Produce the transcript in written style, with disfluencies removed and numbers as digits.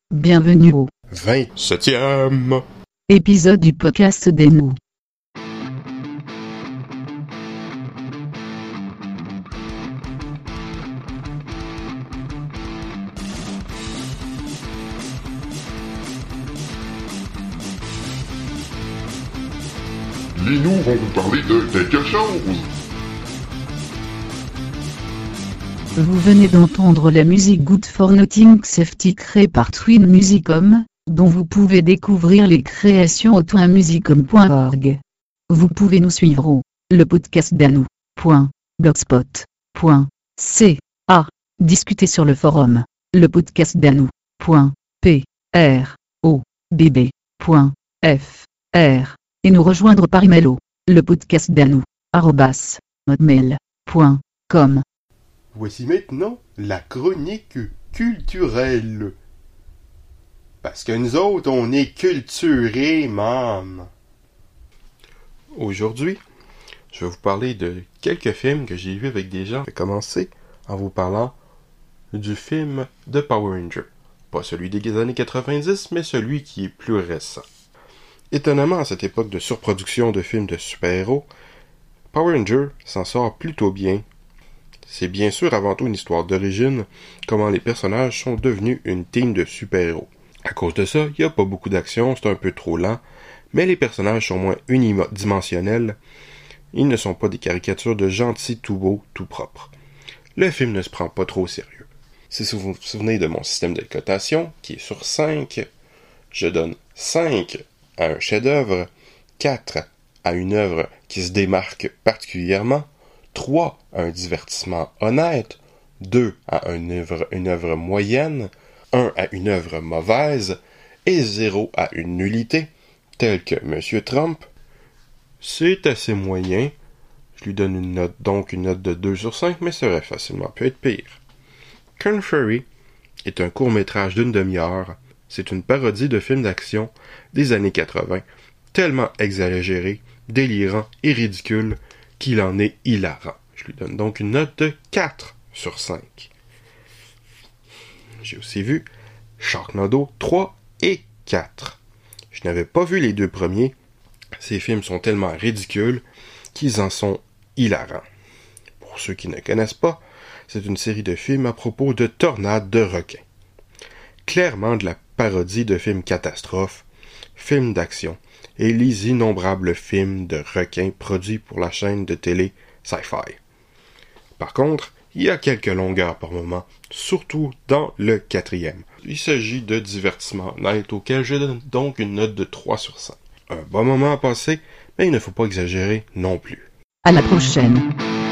Bienvenue au 27e épisode du podcast des nous. Les nous vont vous parler de quelque chose. Vous venez d'entendre la musique Good for Nothing Safety créée par Twin Musicom, dont vous pouvez découvrir les créations au twinmusicom.org. Vous pouvez nous suivre au lepodcastdanou.blogspot.ca, discuter sur le forum lepodcastdanou.probb.fr et nous rejoindre par email au lepodcastdanou@hotmail.com. Voici maintenant la chronique culturelle. Parce que nous autres, on est culturés, man. Aujourd'hui, je vais vous parler de quelques films que j'ai vus avec des gens. Je vais commencer en vous parlant du film de Power Rangers. Pas celui des années 90, mais celui qui est plus récent. Étonnamment, à cette époque de surproduction de films de super-héros, Power Rangers s'en sort plutôt bien. C'est bien sûr avant tout une histoire d'origine, comment les personnages sont devenus une team de super-héros. À cause de ça, il n'y a pas beaucoup d'action, c'est un peu trop lent, mais les personnages sont moins unidimensionnels. Ils ne sont pas des caricatures de gentils tout beaux, tout propres. Le film ne se prend pas trop au sérieux. Si vous vous souvenez de mon système de cotation, qui est sur 5, je donne 5 à un chef-d'œuvre, 4 à une œuvre qui se démarque particulièrement, 3 à un divertissement honnête, 2 à une œuvre moyenne, 1 à une œuvre mauvaise, et 0 à une nullité, telle que M. Trump. C'est assez moyen. Je lui donne une note de 2 sur 5, mais ça aurait facilement pu être pire. Contrary est un court-métrage d'une demi-heure. C'est une parodie de film d'action des années 80, tellement exagéré, délirant et ridicule qu'il en est hilarant. Je lui donne donc une note de 4 sur 5. J'ai aussi vu Sharknado 3 et 4. Je n'avais pas vu les deux premiers. Ces films sont tellement ridicules qu'ils en sont hilarants. Pour ceux qui ne connaissent pas, c'est une série de films à propos de tornades de requins. Clairement de la parodie de films catastrophes, films d'action et les innombrables films de requins produits pour la chaîne de télé Sci-Fi. Par contre, il y a quelques longueurs par moment, surtout dans le 4e. Il s'agit de divertissements honnêtes auquel je donne donc une note de 3 sur 5. Un bon moment à passer, mais il ne faut pas exagérer non plus. À la prochaine.